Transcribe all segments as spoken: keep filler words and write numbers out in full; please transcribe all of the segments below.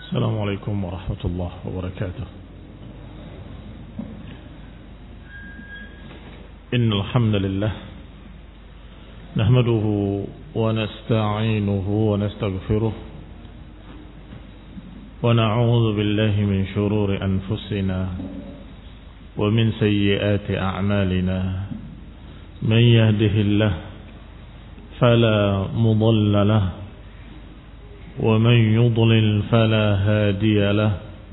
السلام عليكم ورحمة الله وبركاته. إن الحمد لله نحمده ونستعينه ونستغفره ونعوذ بالله من شرور أنفسنا ومن سيئات أعمالنا. من يهده الله فلا مضل له ومن يضلل فلا هادي له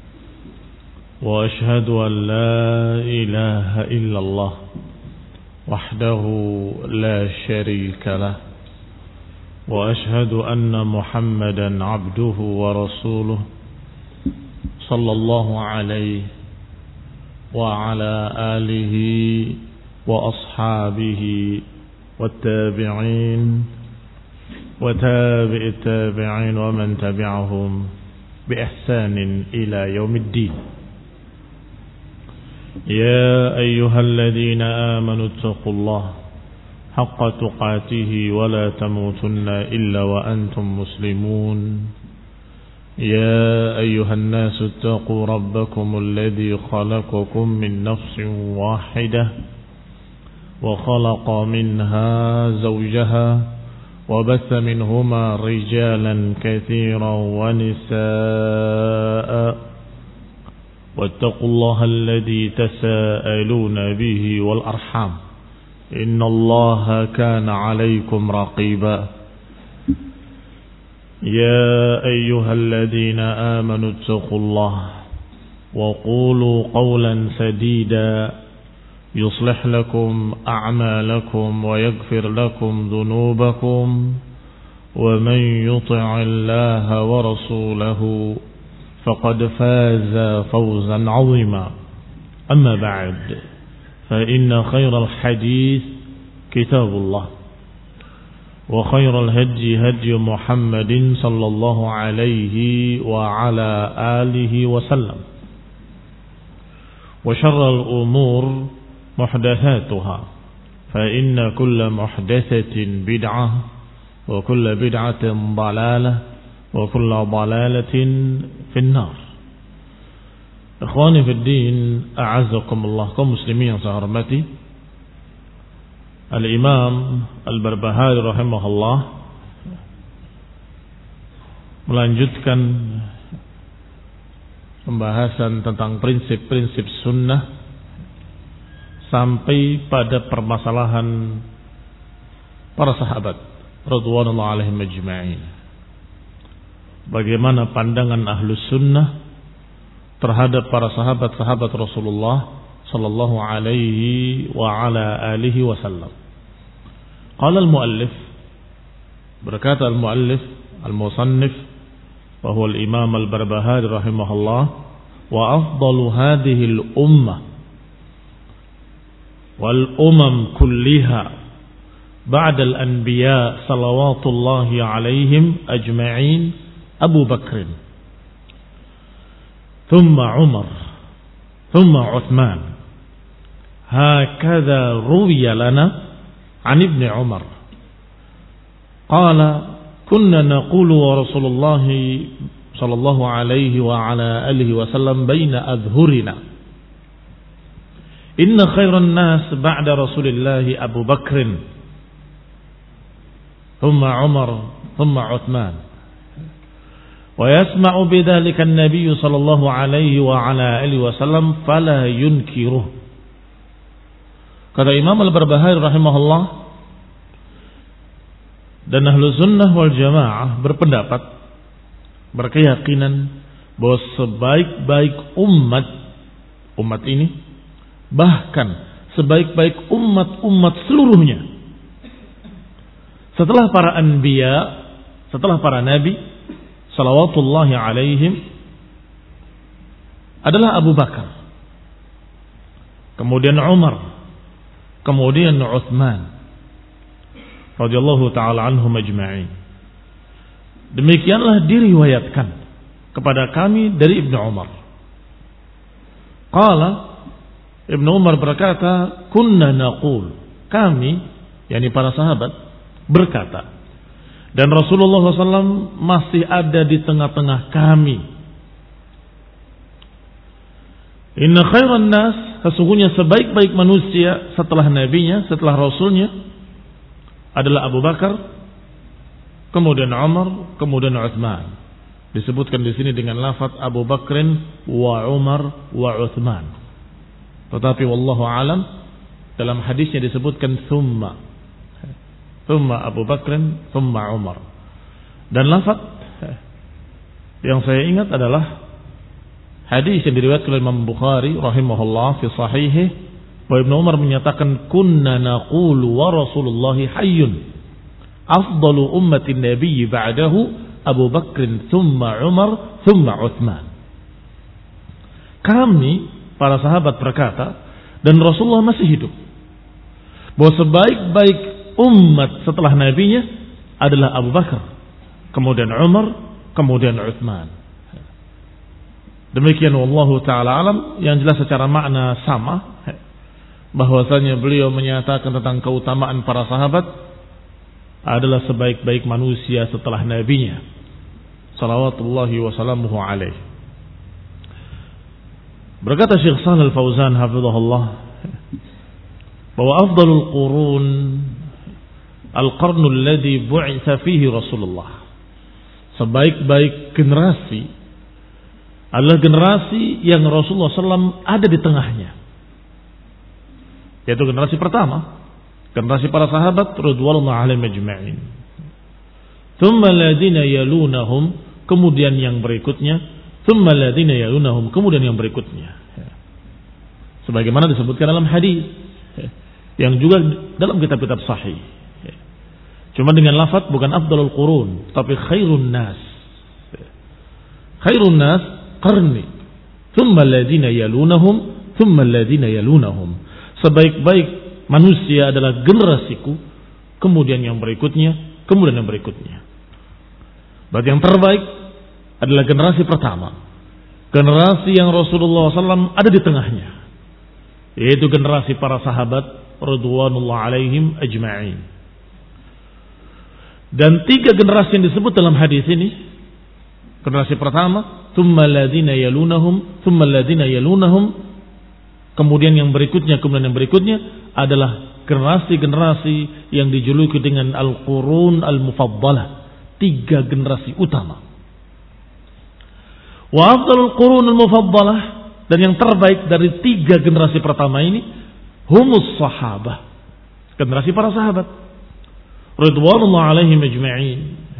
وأشهد أن لا إله إلا الله وحده لا شريك له وأشهد أن محمدا عبده ورسوله صلى الله عليه وعلى آله وأصحابه والتابعين وتابع التابعين ومن تبعهم بإحسان إلى يوم الدين. يا أيها الذين آمنوا اتقوا الله حق تقاته ولا تموتن إلا وأنتم مسلمون. يا أيها الناس اتقوا ربكم الذي خلقكم من نفس واحدة وخلق منها زوجها وبث منهما رجالا كثيرا ونساء واتقوا الله الذي تساءلون به والأرحام إن الله كان عليكم رقيبا. يا أيها الذين آمنوا اتقوا الله وقولوا قولا سديدا يصلح لكم أعمالكم ويغفر لكم ذنوبكم ومن يطع الله ورسوله فقد فاز فوزا عظيما. أما بعد فإن خير الحديث كتاب الله وخير الهدي هدي محمد صلى الله عليه وعلى آله وسلم وشر الأمور محدثاتها فإن كل محدثة بدعة وكل بدعة ضلالة وكل ضلالة في النار. Ikhwani fi din, a'azzakumullah, kaum muslimin yang saya hormati. Al-Imam Al-Barbahari rahimahullah melanjutkan pembahasan tentang prinsip-prinsip sunnah sampai pada permasalahan para sahabat radhiyallahu alaihim ajma'in. Bagaimana pandangan ahlus sunnah terhadap para sahabat-sahabat Rasulullah sallallahu alaihi wa ala alihi wasallam. Qala al-muallif, berkata al-muallif al-musannif wa huwa al-imam al-Barbahari rahimahullah, wa afdalu hadhihi al-ummah wal umam kulliha ba'da al-anbiya salawatullahi alaihim ajma'in Abu Bakr thumma Umar thumma Uthman. Hakadha ruwiya lana an Ibn Umar qala kunna naqulu wa Rasulullah sallallahu alaihi wa ala alihi wa sallam baina adhhurina inna khairan nas ba'da Rasulillahi Abu Bakr thumma Umar thumma Uthman wa yasma'u bidzalika an-nabiy sallallahu alaihi wa ala alihi wasallam fala yunkiruh. Kata Imam Al-Barbahari rahimahullah, dan Ahlus Sunnah wal Jamaah berpendapat, berkeyakinan bahwa sebaik-baik umat umat ini, bahkan sebaik-baik umat-umat seluruhnya setelah para anbiya, setelah para nabi salawatullahi alaihim, adalah Abu Bakar, kemudian Umar, kemudian Uthman radhiyallahu taala anhum ajma'in. Demikianlah diriwayatkan kepada kami dari Ibnu Umar. Qala, Ibnu Umar berkata, kunna naqul, kami, yakni para sahabat, berkata, dan Rasulullah shallallahu alaihi wasallam masih ada di tengah-tengah kami Inna khairan nas, sesungguhnya sebaik-baik manusia setelah nabinya, setelah rasulnya adalah Abu Bakar, kemudian Umar, kemudian Utsman. Disebutkan di sini dengan lafaz Abu Bakrin wa Umar wa Utsman. Tetapi wallahu alam dalam hadisnya disebutkan thumma. Thumma Abu Bakrin, thumma Umar. Dan lafaz yang saya ingat adalah hadis yang diriwayatkan oleh Imam Bukhari rahimahullah fi sahihih, bahwa Ibnu Umar menyatakan kunna naqulu wa Rasulullah hayyun afdalu ummati nabiy ba'dahu Abu Bakrin thumma Umar thumma Utsman. Kami para sahabat berkata, dan Rasulullah masih hidup, bahwa sebaik-baik umat setelah nabinya adalah Abu Bakar, kemudian Umar, kemudian Utsman. Demikian wallahu taala alam. Yang jelas secara makna sama, bahwasanya beliau menyatakan tentang keutamaan para sahabat adalah sebaik-baik manusia setelah nabinya salawatullahi wassalamuhu alaihi. Berkata Syekh Shalih Al-Fauzan hafizahullah, bahwa afdalul qurun al-qarnu alladhi bu'itha fihi Rasulullah. Sebaik-baik generasi adalah generasi yang Rasulullah sallallahu alaihi wasallam ada di tengahnya, yaitu generasi pertama, generasi para sahabat radhiyallahu alaihim ajma'in. Tsumma alladziina yalunahum, kemudian yang berikutnya, tsumma alladziina yalunahum, kemudian yang berikutnya. Sebagaimana disebutkan dalam hadis yang juga dalam kitab-kitab sahih. Cuma dengan lafaz bukan afdalul qurun, tapi khairun nas. Khairun nas qarni, tsumma alladziina yalunahum, tsumma alladziina yalunahum. Sebaik-baik manusia adalah generasiku, kemudian yang berikutnya, kemudian yang berikutnya. Berarti yang terbaik adalah generasi pertama, generasi yang Rasulullah sallallahu alaihi wasallam ada di tengahnya, yaitu generasi para sahabat radhiyallahu alaihim ajma'in. Dan tiga generasi yang disebut dalam hadis ini, generasi pertama, tsumma alladziina yalunahum, tsumma alladziina yalunahum, kemudian yang berikutnya, kemudian yang berikutnya adalah generasi-generasi yang dijuluki dengan al-qurun al-mufaddalah, tiga generasi utama. Wa afdalul qurun al-mufaddalah, dan yang terbaik dari tiga generasi pertama ini humus sahabah, generasi para sahabat radhiyallahu alaihim ajma'in.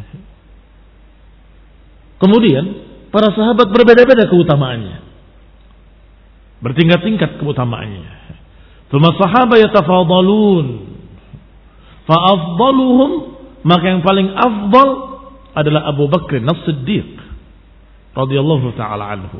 Kemudian para sahabat berbeda-beda keutamaannya, bertingkat-tingkat keutamaannya. Tsumma sahabah yatafadalun, fa afdaluhum, maka yang paling afdal adalah Abu Bakr As-Siddiq radhiyallahu taala anhu.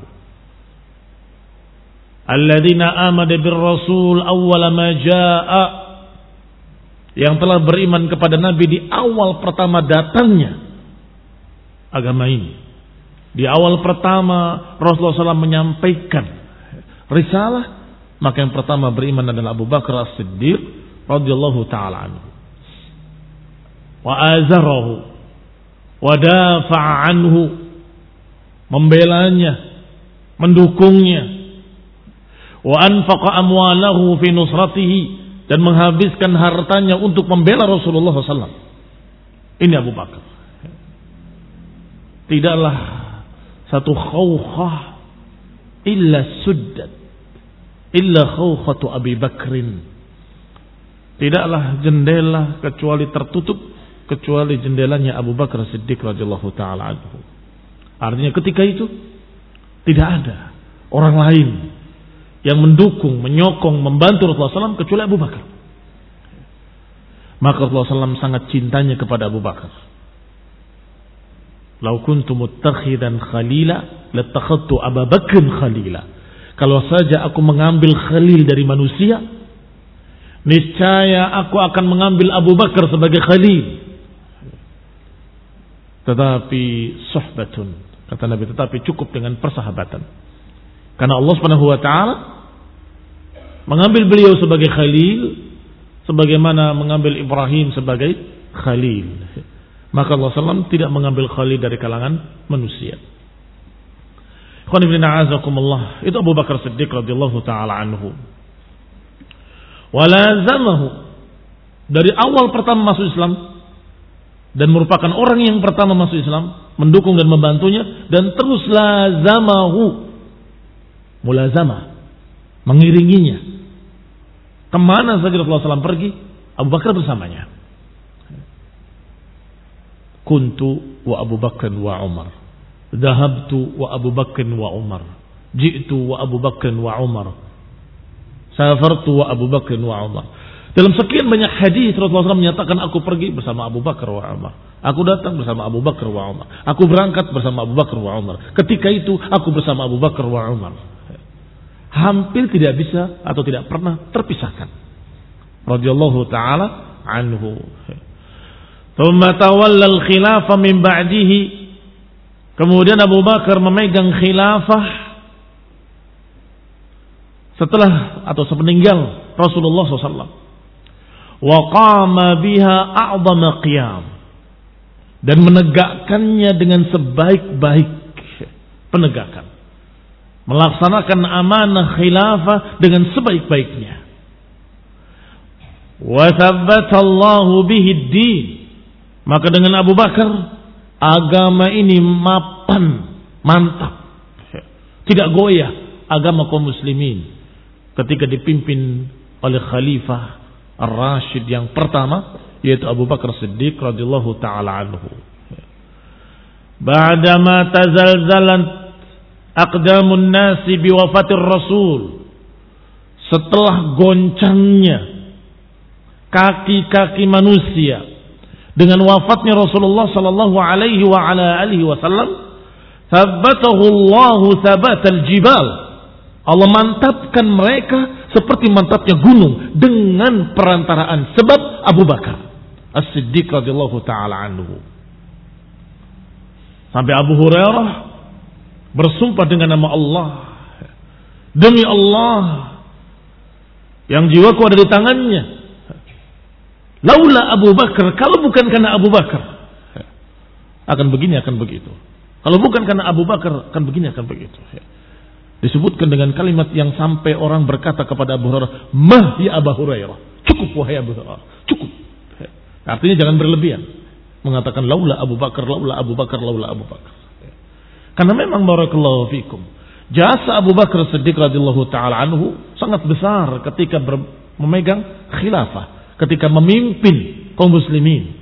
Alladzina amana bir rasul awwala ma jaa, yang telah beriman kepada Nabi di awal pertama datangnya agama ini. Di awal pertama Rasulullah sallallahu alaihi wasallam menyampaikan risalah, maka yang pertama beriman adalah Abu Bakar As-Siddiq radhiyallahu taala anhu. Wa azarahu wa dafa'a anhu, membelanya, mendukungnya. Wa anfaqa amwalahu fi nusratihi, dan menghabiskan hartanya untuk membela Rasulullah sallallahu alaihi wasallam. Ini Abu Bakar. Tidaklah satu khawkhah illa suddat illa khawkhatu Abi Bakrin. Tidaklah jendela kecuali tertutup, kecuali jendelanya Abu Bakar Siddiq radhiyallahu taala anhu. Artinya ketika itu tidak ada orang lain yang mendukung, menyokong, membantu Rasulullah sallallahu alaihi wasallam kecuali Abu Bakar. Maka Rasulullah sallallahu alaihi wasallam sangat cintanya kepada Abu Bakar. Lau kuntu muttakhidan khalila latakhadtu Abu Bakr khalila. Kalau saja aku mengambil khalil dari manusia, niscaya aku akan mengambil Abu Bakar sebagai khalil. Tetapi suhbatun, kata Nabi, tetapi cukup dengan persahabatan. Karena Allah Subhanahu wa taala mengambil beliau sebagai khalil sebagaimana mengambil Ibrahim sebagai khalil. Maka Allah sallallahu alaihi wasallam tidak mengambil khalil dari kalangan manusia. Itu Abu Bakar Siddiq radhiyallahu taala anhu. Walazamahu, dari awal pertama masuk Islam dan merupakan orang yang pertama masuk Islam, mendukung dan membantunya, dan terus lazamahu, mulazamah, mengiringinya. Kemana saja Rasulullah shallallahu alaihi wasallam pergi, Abu Bakar bersamanya. Kuntu wa Abu Bakar wa Umar, dhahabtu wa Abu Bakar wa Umar, ji'tu wa Abu Bakar wa Umar, safartu wa Abu Bakar wa Umar. Dalam sekian banyak hadis Rasulullah shallallahu alaihi wasallam menyatakan, aku pergi bersama Abu Bakar wa Umar, aku datang bersama Abu Bakar wa Umar, aku berangkat bersama Abu Bakar wa Umar, ketika itu aku bersama Abu Bakar wa Umar. Hampir tidak bisa atau tidak pernah terpisahkan. Radhiyallahu taala anhu. Thumma tawalla al-khilafah min ba'dihi. Kemudian Abu Bakar memegang khilafah setelah atau sepeninggal Rasulullah shallallahu alaihi wasallam. Wa qama biha a'zama qiyam, dan menegakkannya dengan sebaik-baik penegakan, melaksanakan amanah khilafah dengan sebaik-baiknya. Wa tsabbata Allahu bihi ad-din, maka dengan Abu Bakar agama ini mapan, mantap, tidak goyah agama kaum muslimin ketika dipimpin oleh khalifah Ar-Rashid yang pertama, yaitu Abu Bakar Siddiq radhiyallahu taala anhu. Ba'dama tazalzalan aqdamun nasi biwafatir Rasul, setelah goncangnya kaki-kaki manusia dengan wafatnya Rasulullah sallallahu alaihi wa ala alihi wasallam, tsabbatahu Allahu tsabatal jibal, Allah mantapkan mereka seperti mantapnya gunung dengan perantaraan sebab Abu Bakar As-Siddiq radhiyallahu taala anhu. Sampai Abu Hurairah bersumpah dengan nama Allah, demi Allah yang jiwaku ada di tangannya, laula Abu Bakar, kalau bukan karena Abu Bakar akan begini akan begitu, kalau bukan karena Abu Bakar akan begini akan begitu. Disebutkan dengan kalimat yang sampai orang berkata kepada Abu Hurairah, mah ya Abu Hurairah, cukup wahai Abu Hurairah, cukup. Artinya jangan berlebihan mengatakan laula Abu Bakar, laula Abu Bakar, laula Abu Bakar. Karena memang barakallahu fikum, jasa Abu Bakar Siddiq radhiyallahu taala anhu sangat besar ketika ber- memegang khilafah, ketika memimpin kaum muslimin.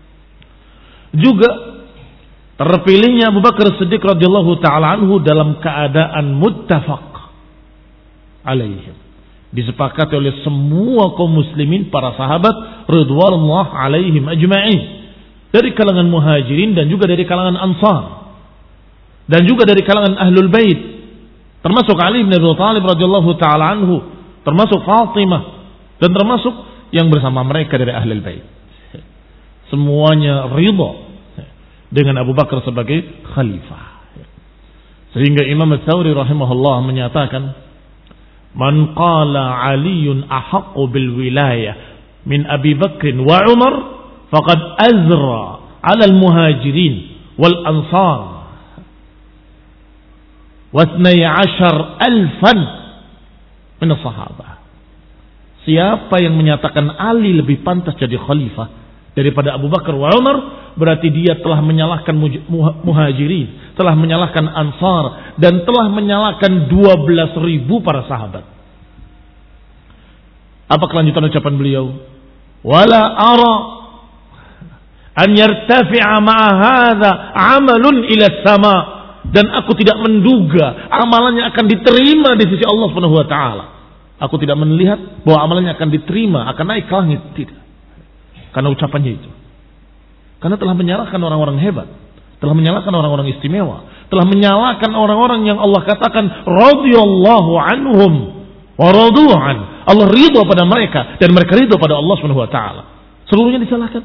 Juga terpilihnya Abu Bakar Siddiq radhiyallahu taala anhu dalam keadaan muttafaq alaihim, disepakati oleh semua kaum muslimin, para sahabat ridwanullah alaihim ajma'in, dari kalangan muhajirin dan juga dari kalangan ansar, dan juga dari kalangan ahlul bait, termasuk Ali bin Abi Thalib radhiyallahu taala anhu, termasuk Fatimah, dan termasuk yang bersama mereka dari ahlul bait. Semuanya ridha dengan Abu Bakar sebagai khalifah. Sehingga Imam Ats-Tsauri rahimahullah menyatakan, man qala Aliun ahaqqu bil wilayah min Abi Bakr wa Umar faqad azra 'ala al muhajirin wal ansar wa ithnai ashar alfan min as-sahabah. Siapa yang menyatakan Ali lebih pantas jadi khalifah daripada Abu Bakar wa Umar, berarti dia telah menyalahkan muhajirin, telah menyalahkan ansar, dan telah menyalahkan dua belas ribu para sahabat. Apa kelanjutan ucapan beliau? Wala ara an yartafi'a ma'a hadha amalun ila sama, dan aku tidak menduga amalannya akan diterima di sisi Allah Subhanahu wa taala. Aku tidak melihat bahwa amalannya akan diterima, akan naik ke langit, tidak. Karena ucapannya itu. Karena telah menyalahkan orang-orang hebat, telah menyalahkan orang-orang istimewa, telah menyalahkan orang-orang yang Allah katakan radhiyallahu anhum wa radu an. Allah ridha pada mereka dan mereka ridha pada Allah Subhanahu wa taala. Seluruhnya disalahkan.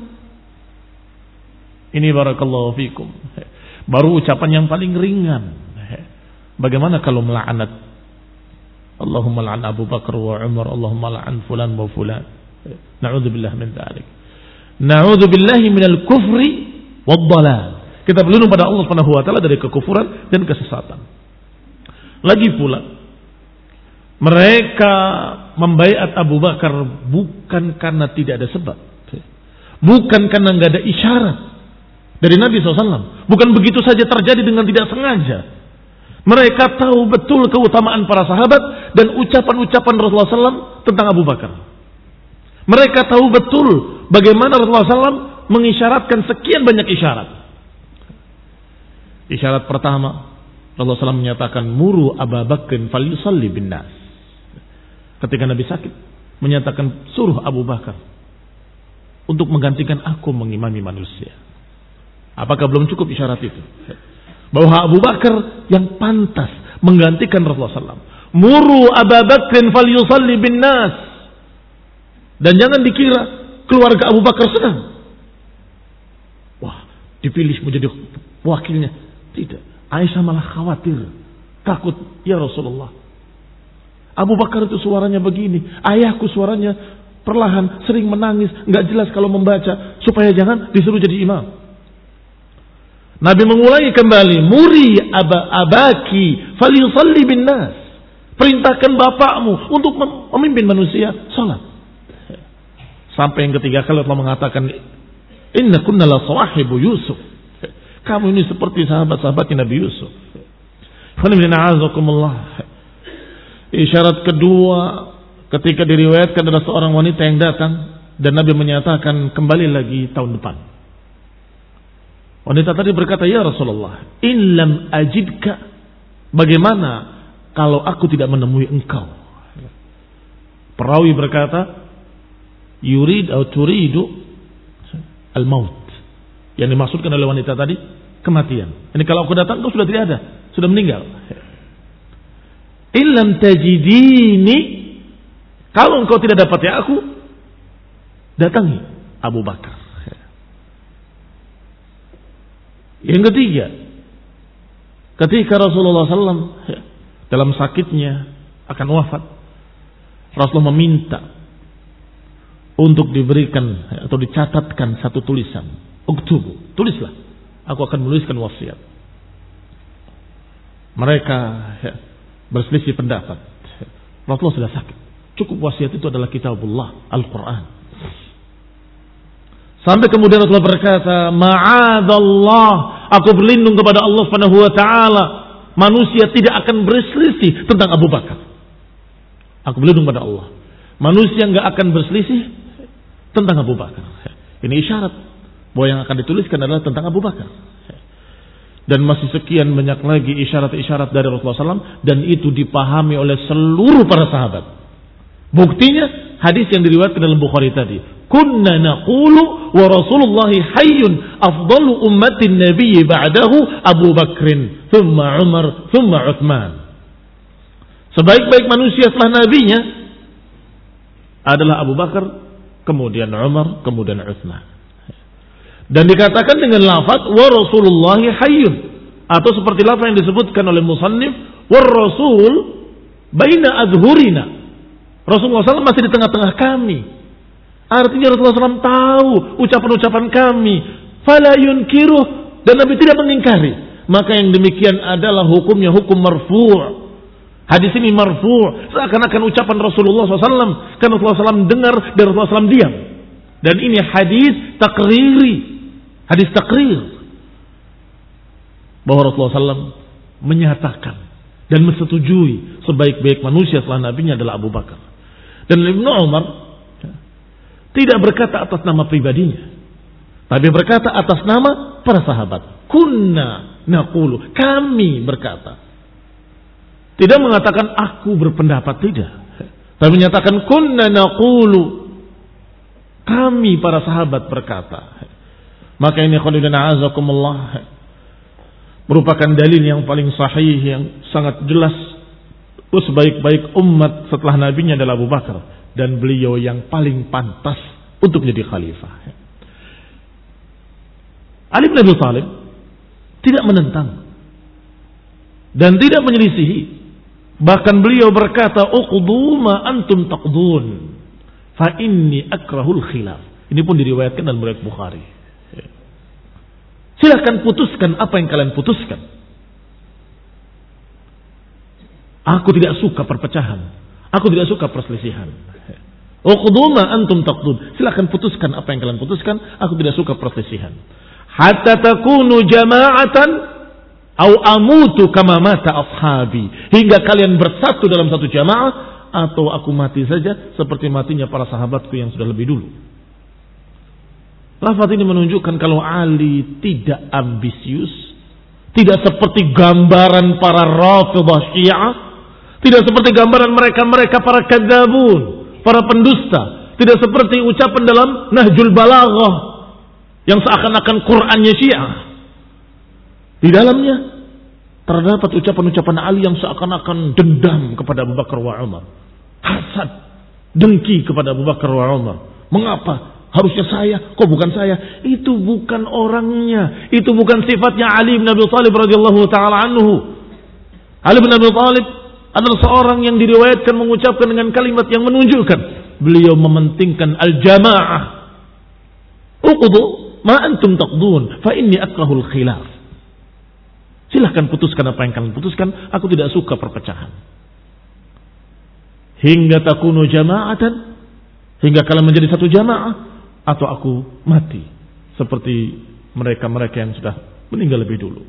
Ini barakallahu fikum. Baru ucapan yang paling ringan. Bagaimana kalau melaknat? Allahumma la'an Abu Bakar wa Umar, Allahumma la'an fulan wa fulan. Na'udzubillah min dzalik. Na'udzubillahi minal kufri wad dhalal. Kita berlindung pada Allah Subhanahu wa taala dari kekufuran dan kesesatan. Lagi pula, mereka membaiat Abu Bakar bukan karena tidak ada sebab. Bukan karena nggak ada isyarat dari Nabi shallallahu alaihi wasallam. Bukan begitu saja terjadi dengan tidak sengaja. Mereka tahu betul keutamaan para sahabat dan ucapan-ucapan Rasulullah shallallahu alaihi wasallam tentang Abu Bakar. Mereka tahu betul bagaimana Rasulullah shallallahu alaihi wasallam mengisyaratkan sekian banyak isyarat. Isyarat pertama, Rasulullah shallallahu alaihi wasallam menyatakan, muru Abu Bakrin falyusalli bin nas. Ketika Nabi sakit, menyatakan suruh Abu Bakar untuk menggantikan aku mengimami manusia. Apakah belum cukup isyarat itu? Bahwa Abu Bakar yang pantas menggantikan Rasulullah shallallahu alaihi wasallam. Muru Abu Bakrin falyusalli bin nas. Dan jangan dikira keluarga Abu Bakar senang. Wah, dipilih menjadi wakilnya. Tidak. Aisyah malah khawatir. Takut, ya Rasulullah. Abu Bakar itu suaranya begini. Ayahku suaranya perlahan, sering menangis. Nggak jelas kalau membaca. Supaya jangan disuruh jadi imam. Nabi mengulangi kembali. Muri aba abaki falyusalli bin nas. Perintahkan bapakmu untuk memimpin manusia salat. Sampai yang ketiga kali Allah mengatakan, inna kunna la sawahibu Yusuf. Kamu ini seperti sahabat-sahabat Nabi Yusuf. Isyarat kedua ketika diriwayatkan adalah seorang wanita yang datang dan Nabi menyatakan kembali lagi tahun depan. Wanita tadi berkata, ya Rasulullah, in lam ajidka, bagaimana kalau aku tidak menemui engkau? Perawi berkata, yurid atau turidu al-maut. Yang dimaksudkan oleh wanita tadi, kematian. Ini kalau aku datang, kau sudah tidak ada, sudah meninggal. Illam tajidini, kalau engkau tidak dapat ya aku, datangi Abu Bakar. Yang ketiga, ketika Rasulullah shallallahu alaihi wasallam dalam sakitnya akan wafat, Rasulullah meminta untuk diberikan atau dicatatkan satu tulisan. Uktubu, tulislah. Aku akan menuliskan wasiat. Mereka ya, berselisih pendapat. Rasulullah sudah sakit. Cukup wasiat itu adalah kitabullah, Al-Quran. Sampai kemudian Rasulullah berkata, ma'adallah, aku berlindung kepada Allah Subhanahu wa taala, manusia tidak akan berselisih tentang Abu Bakar. Aku berlindung pada Allah. Manusia enggak akan berselisih tentang Abu Bakar. Ini isyarat bahwa yang akan dituliskan adalah tentang Abu Bakar. Dan masih sekian banyak lagi isyarat-isyarat dari Rasulullah shallallahu alaihi wasallam, dan itu dipahami oleh seluruh para sahabat. Buktinya hadis yang diriwayatkan dalam Bukhari tadi. Kunna naqulu wa Rasulullah hayyun afdalu ummatin nabiyyi ba'dahu Abu Bakrin, thumma Umar, thumma Uthman. Sebaik-baik manusia setelah nabinya adalah Abu Bakar, kemudian Umar, kemudian Uthman. Dan dikatakan dengan lafaz wa Rasulullah hayyun, atau seperti lafaz yang disebutkan oleh musannif war Rasul baina adhurina. Rasulullah shallallahu alaihi wasallam masih di tengah-tengah kami. Artinya Rasulullah shallallahu alaihi wasallam tahu ucapan-ucapan kami. Fala yunkiruh, dan Nabi tidak mengingkari. Maka yang demikian adalah hukumnya hukum marfu'. Hadis ini marfu', seakan-akan ucapan Rasulullah shallallahu alaihi wasallam. Karena Rasulullah shallallahu alaihi wasallam dengar dan Rasulullah shallallahu alaihi wasallam diam. Dan ini hadis takriri, hadis takrir, bahwa Rasulullah shallallahu alaihi wasallam menyatakan dan menyetujui sebaik-baik manusia setelah nabinya adalah Abu Bakar. Dan Ibnu Umar tidak berkata atas nama pribadinya, tapi berkata atas nama para sahabat. Kunna naqulu, kami berkata. Tidak mengatakan aku berpendapat, tidak. Tapi menyatakan kunna naqulu, kami para sahabat berkata. Maka ini khonidana azakumullah merupakan dalil yang paling sahih, yang sangat jelas. Sebaik-baik umat setelah nabinya adalah Abu Bakar, dan beliau yang paling pantas untuk menjadi khalifah. Ali bin Abi Thalib tidak menentang dan tidak menyelisihi. Bahkan beliau berkata, uqdu ma antum taqdun fa inni akrahul khilaf. Ini pun diriwayatkan dalam riwayat Bukhari. Silakan putuskan apa yang kalian putuskan. Aku tidak suka perpecahan. Aku tidak suka perselisihan. Uqdu ma antum taqdun. Silakan putuskan apa yang kalian putuskan. Aku tidak suka perselisihan. Hatta takunu jama'atan au amutu kama mata ashabi. Hingga kalian bersatu dalam satu jamaah atau aku mati saja seperti matinya para sahabatku yang sudah lebih dulu. Lafaz ini menunjukkan kalau Ali tidak ambisius, tidak seperti gambaran para Rafidhah Syiah, tidak seperti gambaran mereka-mereka para kadzabun, para pendusta, tidak seperti ucapan dalam Nahjul Balaghah yang seakan-akan Qur'annya Syiah. Di dalamnya terdapat ucapan-ucapan Ali yang seakan-akan dendam kepada Abu Bakar wa Umar, hasad, dengki kepada Abu Bakar wa Umar. Mengapa? Harusnya saya, kok bukan saya? Itu bukan orangnya, itu bukan sifatnya Ali bin Abi Thalib radhiyallahu taala anhu. Ali bin Abi Thalib adalah seorang yang diriwayatkan mengucapkan dengan kalimat yang menunjukkan beliau mementingkan al-jamaah. Uqdu ma antum taqdun fa inni akrahul khilaf. Silahkan putuskan apa yang kalian putuskan, aku tidak suka perpecahan. Hingga takunu jama'atan, hingga kalian menjadi satu jamaah, atau aku mati seperti mereka-mereka yang sudah meninggal lebih dulu.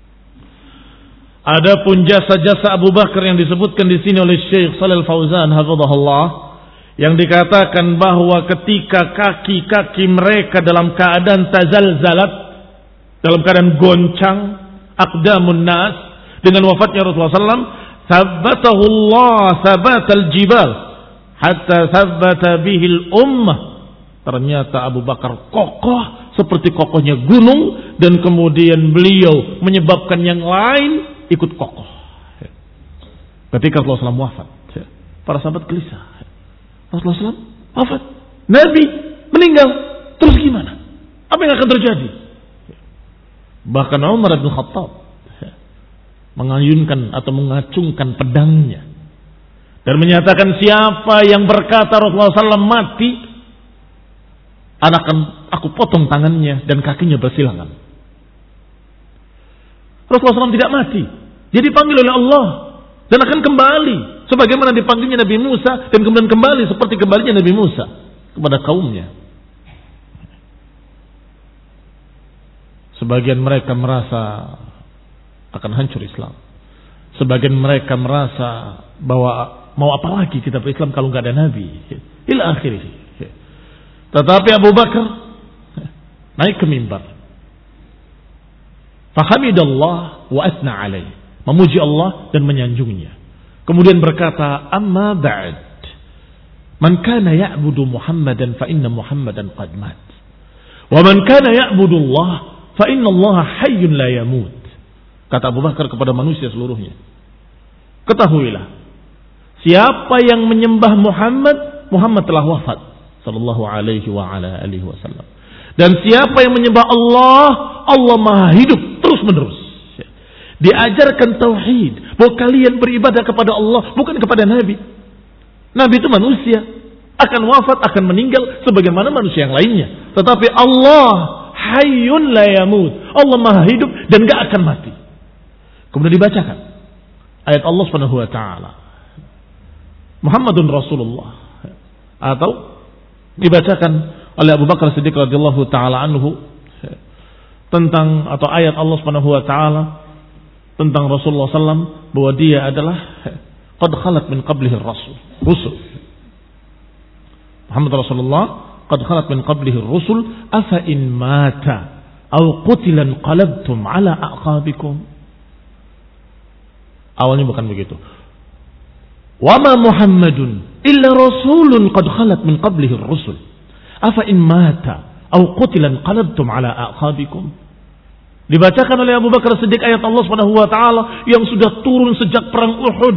Adapun jasa-jasa Abu Bakar yang disebutkan di sini oleh Syekh Shalal Fauzan hafizahullah, yang dikatakan bahwa ketika kaki-kaki mereka dalam keadaan tazalzalat, dalam keadaan goncang, aqdamun nas, dengan wafatnya Rasulullah sallallahu alaihi wasallam, tsabbatahu Allah tsabatal jibal hatta tsabbata bihi al-ummah. Ternyata Abu Bakar kokoh seperti kokohnya gunung, dan kemudian beliau menyebabkan yang lain ikut kokoh. Ketika Rasulullah sallallahu alaihi wasallam wafat, para sahabat gelisah. Rasulullah sallallahu alaihi wasallam wafat, Nabi meninggal, terus gimana? Apa yang akan terjadi? Bahkan Umar bin Khattab mengayunkan atau mengacungkan pedangnya dan menyatakan, siapa yang berkata Rasulullah sallallahu alaihi wasallam mati, akan aku potong tangannya dan kakinya bersilangan. Rasulullah sallallahu alaihi wasallam tidak mati. Dia dipanggil oleh Allah dan akan kembali sebagaimana dipanggilnya Nabi Musa, dan kemudian kembali seperti kembalinya Nabi Musa kepada kaumnya. Sebagian mereka merasa akan hancur Islam. Sebagian mereka merasa bahwa mau apa lagi kita berislam kalau nggak ada Nabi. Ila akhirih. Tetapi Abu Bakar naik ke mimbar, fahamidallah wa asna alaih, memuji Allah dan menyanjungnya. Kemudian berkata, amma ba'd, man kana ya'budu Muhammadan fa inna Muhammadan qad mat, wa man kana ya'budu Allah fa inna Allah hayyun la yamut. Kata Abu Bakar kepada manusia seluruhnya, ketahuilah, siapa yang menyembah Muhammad, Muhammad telah wafat sallallahu alaihi wa ala alihi wasallam. Dan siapa yang menyembah Allah, Allah Maha hidup terus menerus. Diajarkan tauhid, bahwa kalian beribadah kepada Allah, bukan kepada Nabi. Nabi itu manusia, akan wafat, akan meninggal sebagaimana manusia yang lainnya. Tetapi Allah hayyun la yamut, Allah Maha hidup dan gak akan mati. Kemudian dibacakan ayat Allah Subhanahu wa taala, Muhammadun Rasulullah, atau dibacakan oleh Abu Bakar Siddiq radhiyallahu taala anhu tentang, atau ayat Allah Subhanahu wa taala tentang Rasulullah sallallahu alaihi wasallam, bahwa dia adalah qad khalat min qablihi ar-rasul rusul. Muhammad Rasulullah qad khalat min qablihi ar-rusul afa in mata aw qutila qalabtum ala aqabikum. Awalnya bukan begitu. Wa ma Muhammadun illa rasulun qad khalat min qablihi ar-rusul afa in mata aw qutila qalabtum ala aqabikum. Dibacakan oleh Abu Bakar Siddiq ayat Allah Subhanahu wa taala yang sudah turun sejak perang Uhud,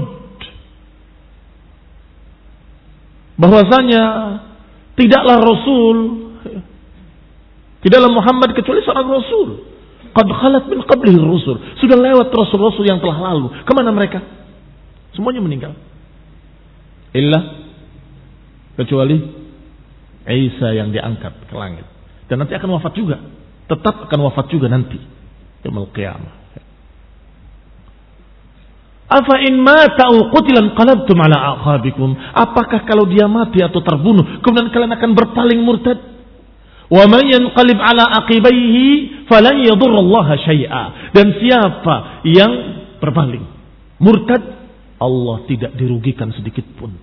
bahwasanya tidaklah rasul, tidaklah Muhammad kecuali seorang rasul. Qad khalat min qablihi ar-rusul. Sudah lewat rasul-rasul yang telah lalu. Kemana mereka? Semuanya meninggal. Illa kecuali Isa yang diangkat ke langit. Dan nanti akan wafat juga. Tetap akan wafat juga nanti. Yaumul qiyamah. Afa in mata aw qutilan qalabtum ala aqabikum. Apakah kalau dia mati atau terbunuh kemudian kalian akan berpaling murtad? Wa man yanqalib ala aqibaihi falan yadurrallaha syai'a. Dan siapa yang berpaling murtad, Allah tidak dirugikan sedikit pun.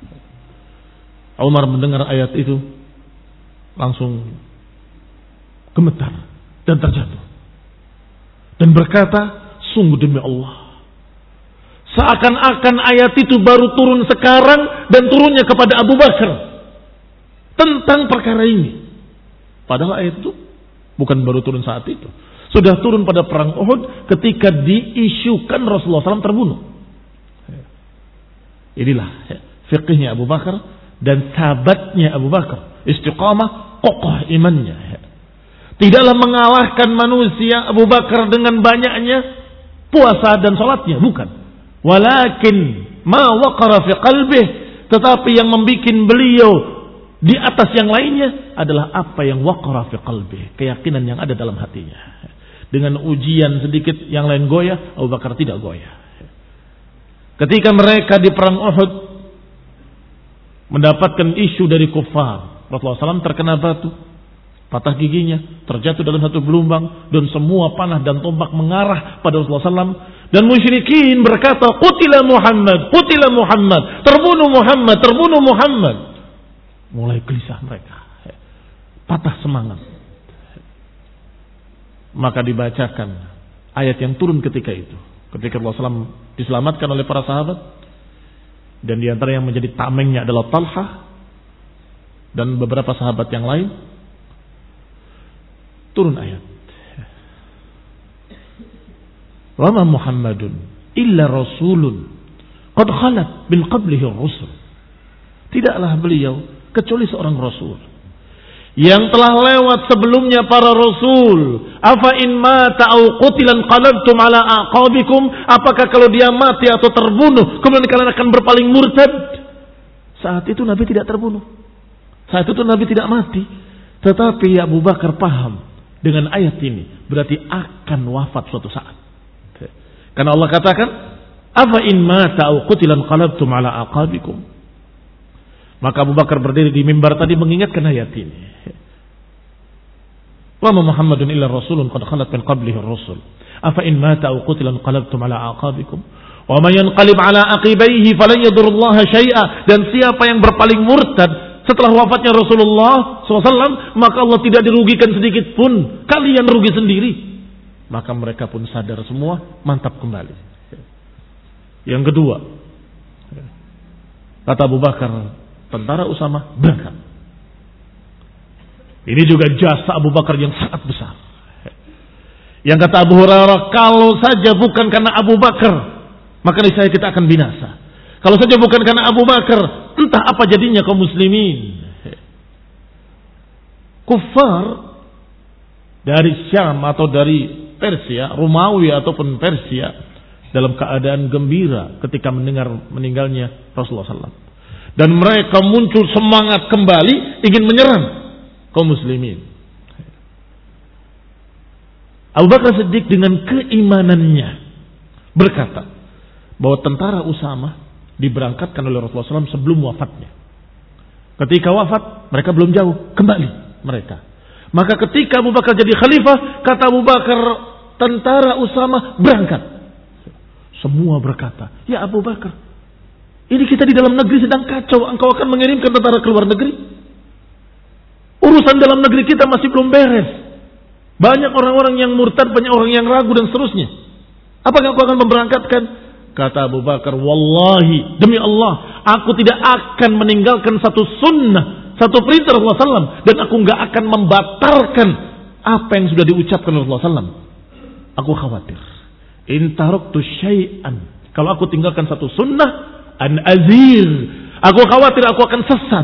Umar mendengar ayat itu langsung gemetar dan terjatuh dan berkata, sungguh demi Allah, seakan-akan ayat itu baru turun sekarang dan turunnya kepada Abu Bakar tentang perkara ini. Padahal ayat itu bukan baru turun saat itu. Sudah turun pada perang Uhud ketika diisukan Rasulullah shallallahu alaihi wasallam terbunuh. Inilah fiqhnya Abu Bakar dan sahabatnya Abu Bakar. Istiqamah, kokoh imannya. Tidaklah mengalahkan manusia Abu Bakar dengan banyaknya puasa dan salatnya, bukan. Walakin ma waqara fi qalbih, tetapi yang membuat beliau di atas yang lainnya adalah apa yang waqara fi qalbih, keyakinan yang ada dalam hatinya. Dengan ujian sedikit yang lain goyah, Abu Bakar tidak goyah. Ketika mereka di perang Uhud mendapatkan isu dari kufar, Rasulullah shallallahu alaihi wasallam terkena batu, patah giginya, terjatuh dalam satu gelombang, dan semua panah dan tombak mengarah pada Rasulullah shallallahu alaihi wasallam. Dan musyrikin berkata, qutila Muhammad, qutila Muhammad, terbunuh Muhammad, terbunuh Muhammad. Mulai gelisah mereka, patah semangat. Maka dibacakan ayat yang turun ketika itu, ketika Rasulullah shallallahu alaihi wasallam diselamatkan oleh para sahabat, dan di antara yang menjadi tamengnya adalah Talhah dan beberapa sahabat yang lain. Turun ayat, wa ma Muhammadun illa rasulun qad khalat min qablihi ar-rusul. Tidaklah beliau kecuali seorang rasul yang telah lewat sebelumnya para rasul. Afa in mata aw qutilan qalabtum ala aqabikum. Apakah kalau dia mati atau terbunuh kemudian kalian akan berpaling murtad? Saat itu Nabi tidak terbunuh, saat itu Nabi tidak mati, tetapi Abu Bakar paham dengan ayat ini berarti akan wafat suatu saat. Karena Allah katakan, afa in mata aw qutilan qalabtum ala aqabikum. Maka Abu Bakar berdiri di mimbar tadi mengingatkan ayat ini. Wa ma Muhammadun illa rasulun qad khalat min qablihi ar-rusul. Afa in mata aw qutilan qalabtum ala aqabikum. Wa man yanqalib ala aqibaihi falan yadurrullaha syai'a. Dan siapa yang berpaling murtad setelah wafatnya Rasulullah shallallahu alaihi wasallam, maka Allah tidak dirugikan sedikit pun. Kalian rugi sendiri. Maka mereka pun sadar semua, mantap kembali. Yang kedua, kata Abu Bakar, tentara Usamah berangkat. Ini juga jasa Abu Bakar yang sangat besar. Yang kata Abu Hurairah, kalau saja bukan karena Abu Bakar, maka niscaya kita akan binasa. Kalau saja bukan karena Abu Bakar, entah apa jadinya kaum muslimin. Kufar dari Syam atau dari Persia, Romawi ataupun Persia, dalam keadaan gembira ketika mendengar meninggalnya Rasulullah shallallahu alaihi wasallam. Dan mereka muncul semangat kembali ingin menyerang kaum muslimin. Abu Bakar Siddiq dengan keimanannya berkata bahwa tentara Usamah diberangkatkan oleh Rasulullah shallallahu alaihi wasallam sebelum wafatnya. Ketika wafat mereka belum jauh, kembali mereka. Maka ketika Abu Bakar jadi khalifah, kata Abu Bakar, tentara Usamah berangkat. Semua berkata, ya Abu Bakar, ini kita di dalam negeri sedang kacau, engkau akan mengirimkan tentara ke luar negeri? Urusan dalam negeri kita masih belum beres. Banyak orang-orang yang murtad, banyak orang yang ragu dan seterusnya. Apakah engkau akan memberangkatkan? Kata Abu Bakar, wallahi, demi Allah, aku tidak akan meninggalkan satu sunnah, satu perintah Rasulullah shallallahu alaihi wasallam, dan aku nggak akan membatalkan apa yang sudah diucapkan Rasulullah shallallahu alaihi wasallam. Aku khawatir, in taraktu syai'an, kalau aku tinggalkan satu sunnah, an azir, aku khawatir aku akan sesat.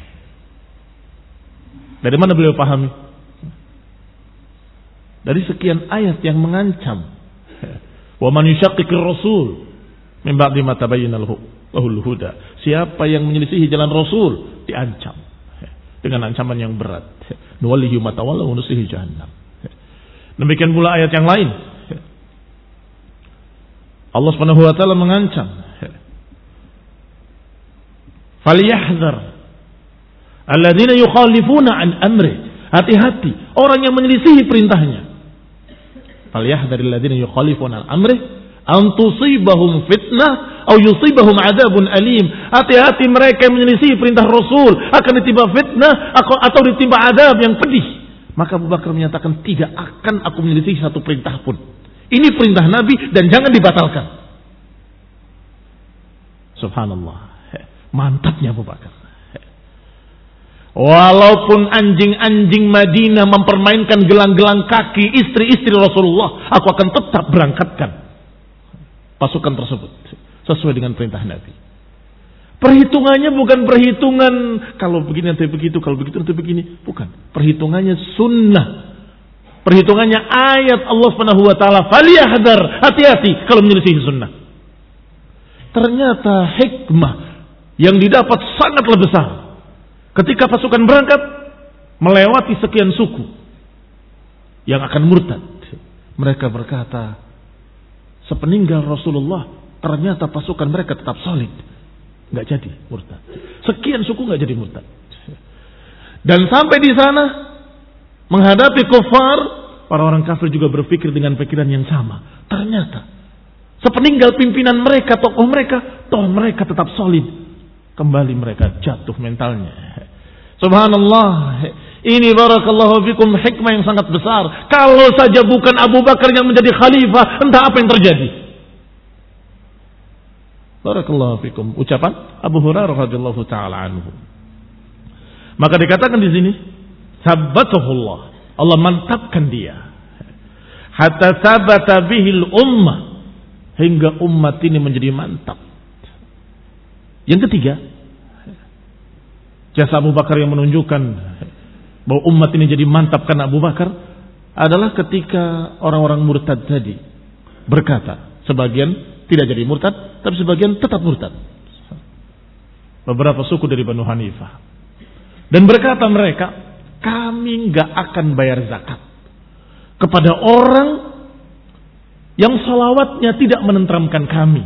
Dari mana beliau pahami? Dari sekian ayat yang mengancam. Wa man yushaqiqir rasul min ba'di ma tabayyana lahul huda. Siapa yang menyelisihi jalan Rasul diancam dengan ancaman yang berat. Nuwallihi ma tawalla wa nuslihi jahannam. Demikian pula ayat yang lain. Allah Subhanahu wa taala mengancam, "Falyahdhar alladzina yukhalifuna an amri." Hati-hati orang yang menyelisihi perintahnya. "Falyahdhar alladzina yukhalifuna an amri an tusibahum fitnah atau yusibahum adzabun alim." Hati-hati mereka yang menyelisihi perintah Rasul akan ditimpa fitnah atau ditimpa azab yang pedih. Maka Abu Bakar menyatakan, tidak akan aku menyelisihi satu perintah pun. Ini perintah Nabi dan jangan dibatalkan. Subhanallah. Mantapnya Abu Bakar. Walaupun anjing-anjing Madinah mempermainkan gelang-gelang kaki istri-istri Rasulullah, aku akan tetap berangkatkan pasukan tersebut sesuai dengan perintah Nabi. Perhitungannya bukan perhitungan kalau begini nanti begitu, kalau begitu nanti begini. Bukan. Perhitungannya sunnah. Perhitungannya ayat Allah Subhanahu wa taala, "Falyahdhar", hati-hati kalau menyelisihi sunnah. Ternyata hikmah yang didapat sangatlah besar. Ketika pasukan berangkat melewati sekian suku yang akan murtad, mereka berkata, sepeninggal Rasulullah ternyata pasukan mereka tetap solid. Nggak jadi murtad. Sekian suku nggak jadi murtad. Dan sampai di sana menghadapi kufar, orang-orang kafir juga berpikir dengan pikiran yang sama. Ternyata sepeninggal pimpinan mereka, tokoh mereka, toh mereka tetap solid. Kembali mereka jatuh mentalnya. Subhanallah. Ini barakallahu fikum hikmah yang sangat besar. Kalau saja bukan Abu Bakar yang menjadi khalifah, entah apa yang terjadi. Barakallahu fikum. Ucapan Abu Hurairah radhiyallahu taala anhu. Maka dikatakan di sini, sabbatahullah. Allah mantapkan dia. Hatta sabata bihil ummah. Hingga umat ini menjadi mantap. Yang ketiga, jasa Abu Bakar yang menunjukkan bahwa umat ini jadi mantap karena Abu Bakar adalah ketika orang-orang murtad tadi berkata, sebagian tidak jadi murtad, tapi sebagian tetap murtad. Beberapa suku dari Banu Hanifah. Dan berkata mereka, kami nggak akan bayar zakat kepada orang yang salawatnya tidak menenteramkan kami.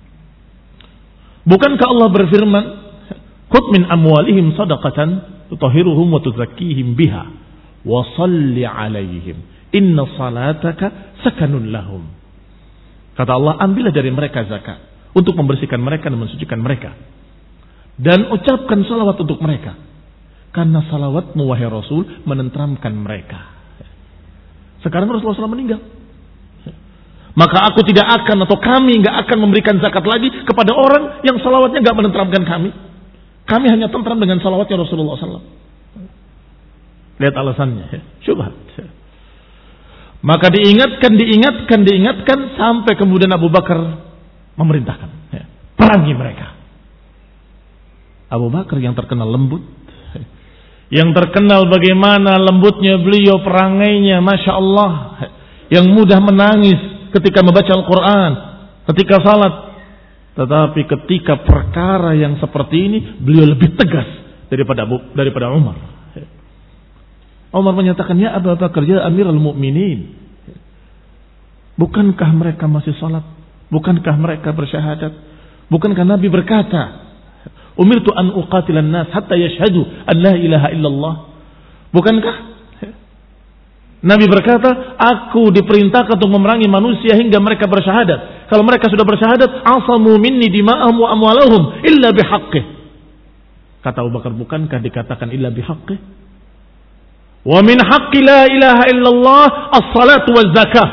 Bukankah Allah berfirman, "Khudh min amwalihim shadaqatan tutahhiruhum wa tuzakkihim biha wa shalli 'alaihim inna salataka sakanun lahum." Kata Allah, ambillah dari mereka zakat untuk membersihkan mereka dan mensucikan mereka. Dan ucapkan salawat untuk mereka. Karena salawatmu wahai Rasul menenteramkan mereka. Sekarang Rasulullah shallallahu alaihi wasallam meninggal. Maka aku tidak akan atau kami tidak akan memberikan zakat lagi kepada orang yang salawatnya tidak menenteramkan kami. Kami hanya tentram dengan salawatnya Rasulullah shallallahu alaihi wasallam. Lihat alasannya. Syubhat. Maka diingatkan, diingatkan, diingatkan sampai kemudian Abu Bakar memerintahkan, ya, perangi mereka. Abu Bakar yang terkenal lembut, yang terkenal bagaimana lembutnya beliau perangainya, masya Allah, yang mudah menangis ketika membaca Al-Quran, ketika salat. Tetapi ketika perkara yang seperti ini, beliau lebih tegas daripada Abu, daripada Umar. Umar menyatakan, ya Abu Bakar, ya Amirul Mukminin, bukankah mereka masih salat? Bukankah mereka bersyahadat? Bukankah Nabi berkata, umirtu an uqatilan nas hatta yashhadu an la ilaha illallah? Bukankah Nabi berkata, aku diperintahkan untuk memerangi manusia hingga mereka bersyahadat. Kalau mereka sudah bersyahadat, asamu minni dima'ahum wa amwalahum illa bihaqqih. Kata Abu Bakar, bukankah dikatakan illa bihaqqih? Wa min haqqi la ilaha illallah as-salatu waz-zakah.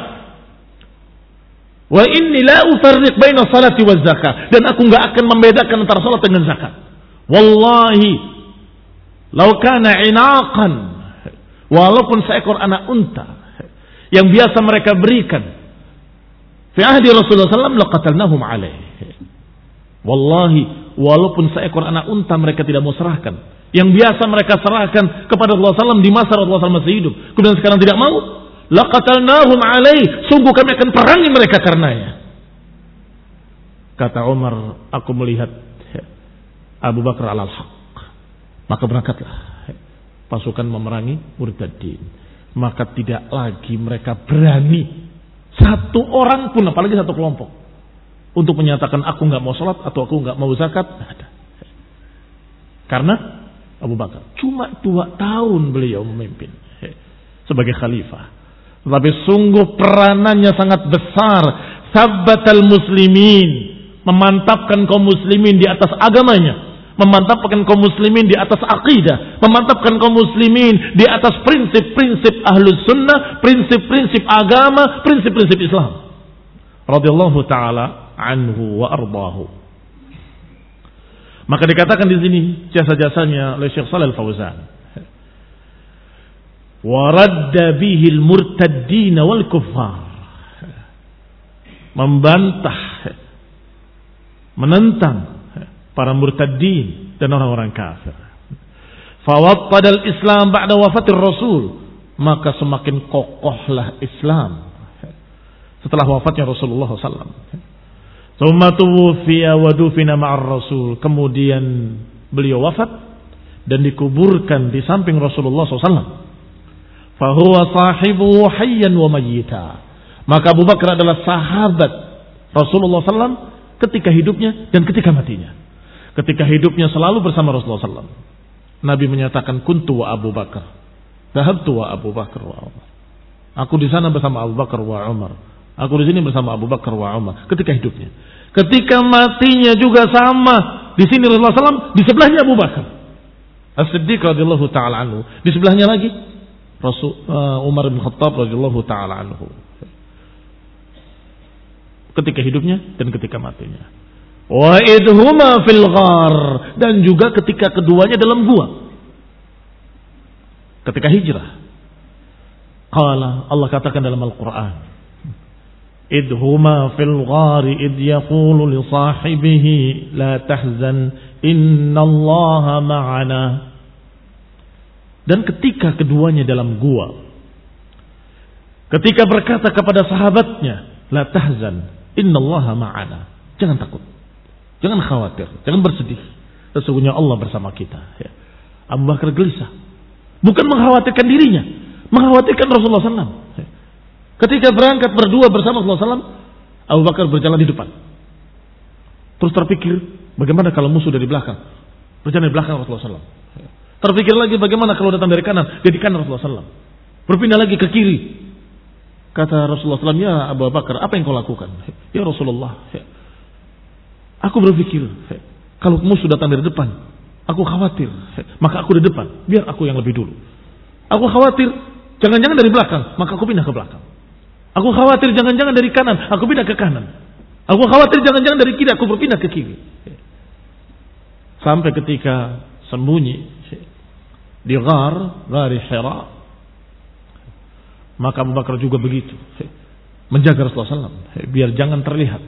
Wa inni la ufarriq baina salati waz-zakah. Dan aku enggak akan membedakan antara salat dengan zakat. Wallahi law kana inaqan, walaupun seekor anak unta yang biasa mereka berikan fi ahdi Rasulullah sallallahu alaihi wasallam laqatalnahum alaihi. Wallahi walaupun seekor anak unta mereka tidak mau serahkan, yang biasa mereka serahkan kepada Rasulullah sallallahu alaihi wasallam di masa Rasulullah sallallahu alaihi wasallam masih hidup, kemudian sekarang tidak mau, laqatalnahum alaih, sungguh kami akan perangi mereka karenanya. Kata Umar, aku melihat Abu Bakar alal haq, maka berangkatlah pasukan memerangi murtadin. Maka tidak lagi mereka berani satu orang pun, apalagi satu kelompok, untuk menyatakan aku nggak mau sholat atau aku nggak mau zakat. Nggak ada. Karena Abu Bakar cuma dua tahun beliau memimpin sebagai khalifah. Tetapi sungguh peranannya sangat besar. Sabbatal muslimin, memantapkan kaum muslimin di atas agamanya, memantapkan kaum muslimin di atas akidah, memantapkan kaum muslimin di atas prinsip-prinsip ahlus sunnah, prinsip-prinsip agama, prinsip-prinsip Islam. Radhiyallahu taala anhu wa ardahu. Maka dikatakan di sini jasa-jasanya oleh Syekh Shalal Fauzan, wa radda bihi al-murtaddin wal kuffar, membantah, menentang para murtaddin dan orang-orang kafir. Fawattad al-Islam ba'da wafatir Rasul, maka semakin kokohlah Islam setelah wafatnya Rasulullah sallallahu alaihi wasallam. Tsumma tuwfiya wa dufina ma'ar Rasul, kemudian beliau wafat dan dikuburkan di samping Rasulullah sallallahu alaihi wasallam. Fahuwa sahibuhu hayyan wa mayyita, maka Abu Bakar adalah sahabat Rasulullah sallallahu alaihi wasallam ketika hidupnya dan ketika matinya. Ketika hidupnya selalu bersama Rasulullah sallallahu alaihi wasallam. Nabi menyatakan kuntu wa Abu Bakar, dhahabtu wa Abu Bakar wa Umar. Aku di sana bersama Abu Bakar wa Umar. Aku di sini bersama Abu Bakar wa Umar ketika hidupnya. Ketika matinya juga sama. Di sini Rasulullah sallallahu alaihi wasallam, di sebelahnya Abu Bakar As-Siddiq radhiyallahu taala anhu, di sebelahnya lagi Rasul uh, Umar bin Khattab radhiyallahu taala anhu. Ketika hidupnya dan ketika matinya. Wa idhuma fil ghar, dan juga ketika keduanya dalam gua. Ketika hijrah. Qala, Allah katakan dalam Al-Qur'an, idhuma fil ghar id yaqulu li sahibihi la tahzan innallaha ma'ana. Dan ketika keduanya dalam gua, ketika berkata kepada sahabatnya, la tahzan innallaha ma'ana, jangan takut, jangan khawatir, jangan bersedih, sesungguhnya Allah bersama kita. Ya. Abu Bakar gelisah, bukan mengkhawatirkan dirinya, mengkhawatirkan Rasulullah sallallahu alaihi wasallam. Ya. Ketika berangkat berdua bersama Rasulullah sallallahu alaihi wasallam, Abu Bakar berjalan di depan. Terus terpikir, bagaimana kalau musuh dari belakang? Berjalan di belakang Rasulullah sallallahu alaihi wasallam. Ya. Terpikir lagi, bagaimana kalau datang dari kanan? Dia di kanan Rasulullah sallallahu alaihi wasallam. Berpindah lagi ke kiri. Kata Rasulullah sallallahu alaihi wasallam, ya Abu Bakar, apa yang kau lakukan? Ya Rasulullah, ya, aku berpikir, ya, kalau musuh datang dari depan, aku khawatir, ya, maka aku di depan, biar aku yang lebih dulu. Aku khawatir, jangan-jangan dari belakang, maka aku pindah ke belakang. Aku khawatir, jangan-jangan dari kanan, aku pindah ke kanan. Aku khawatir, jangan-jangan dari kiri, aku berpindah ke kiri. Ya. Sampai ketika sembunyi ya, di ghar, ghar Hira, maka Abu Bakar juga begitu, menjaga Rasulullah sallallahu alaihi wasallam biar jangan terlihat.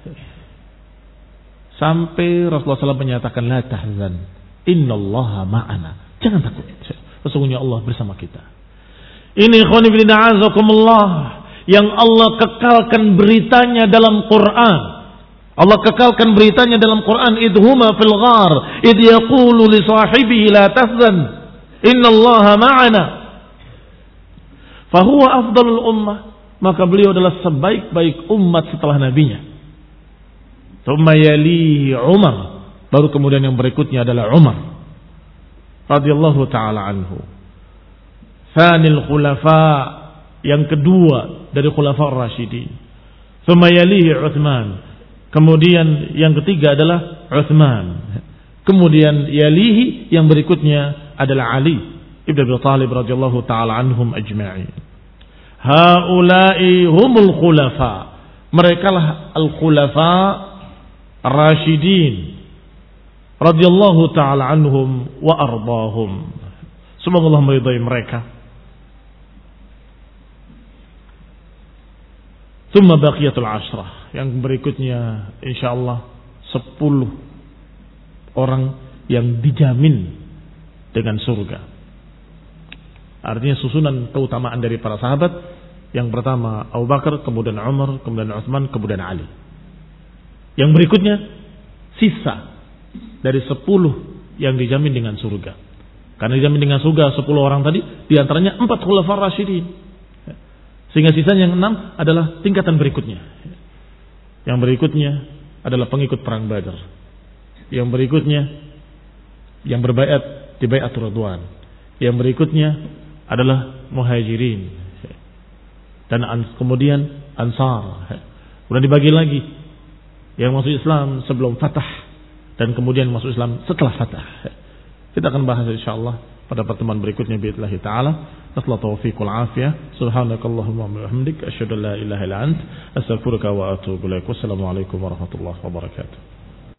Sampai Rasulullah sallallahu alaihi wasallam menyatakan, la tahzan innallaha ma'ana, jangan takut, sesungguhnya Allah bersama kita. Ini ikhwan fillah a'azakumullah, yang Allah kekalkan beritanya dalam Quran. Allah kekalkan beritanya dalam Quran, idhuma fil ghar id yaqulu li sahibihi la tahzan innallaha ma'ana. Fahuwa afdalul ummah, maka beliau adalah sebaik-baik umat setelah nabinya. Tsumma yalihi Umar, baru kemudian yang berikutnya adalah Umar radhiyallahu taala anhu. Tsanil khulafa, yang kedua dari khulafa ar-rasyidin. Tsumma yalihi Utsman, kemudian yang ketiga adalah Utsman. Kemudian yalihi, yang berikutnya adalah Ali Ibn Abi Thalib radhiyallahu taala anhum ajma'in. Haula'i humul khulafa, merekalah al-khulafa ar-rasyidin radhiyallahu taala anhum wa ardahum. Semoga Allah meridai mereka. Tsumma baqiyatul ashrah, yang berikutnya insyaallah sepuluh orang yang dijamin dengan surga. Artinya susunan keutamaan dari para sahabat. Yang pertama Abu Bakar, kemudian Umar, kemudian Utsman, kemudian Ali. Yang berikutnya sisa dari sepuluh yang dijamin dengan surga. Karena dijamin dengan surga sepuluh orang tadi, diantaranya empat khulafaur rasyidin. Sehingga sisanya yang enam adalah tingkatan berikutnya. Yang berikutnya adalah pengikut perang Badar. Yang berikutnya yang berbaiat di bai'atul Ridwan. Yang berikutnya adalah Muhajirin. Dan kemudian Ansar. Kemudian dibagi lagi yang masuk Islam sebelum Fatah dan kemudian masuk Islam setelah Fatah. Kita akan bahas insyaallah pada pertemuan berikutnya biidznillah taala. Nasallahu taufiq wal afiyah. Subhanakallahumma wa bihamdik asyhadu an la ilaha illa ant astaghfiruka wa atubu ilaik. Wassalamu alaikum warahmatullahi wabarakatuh.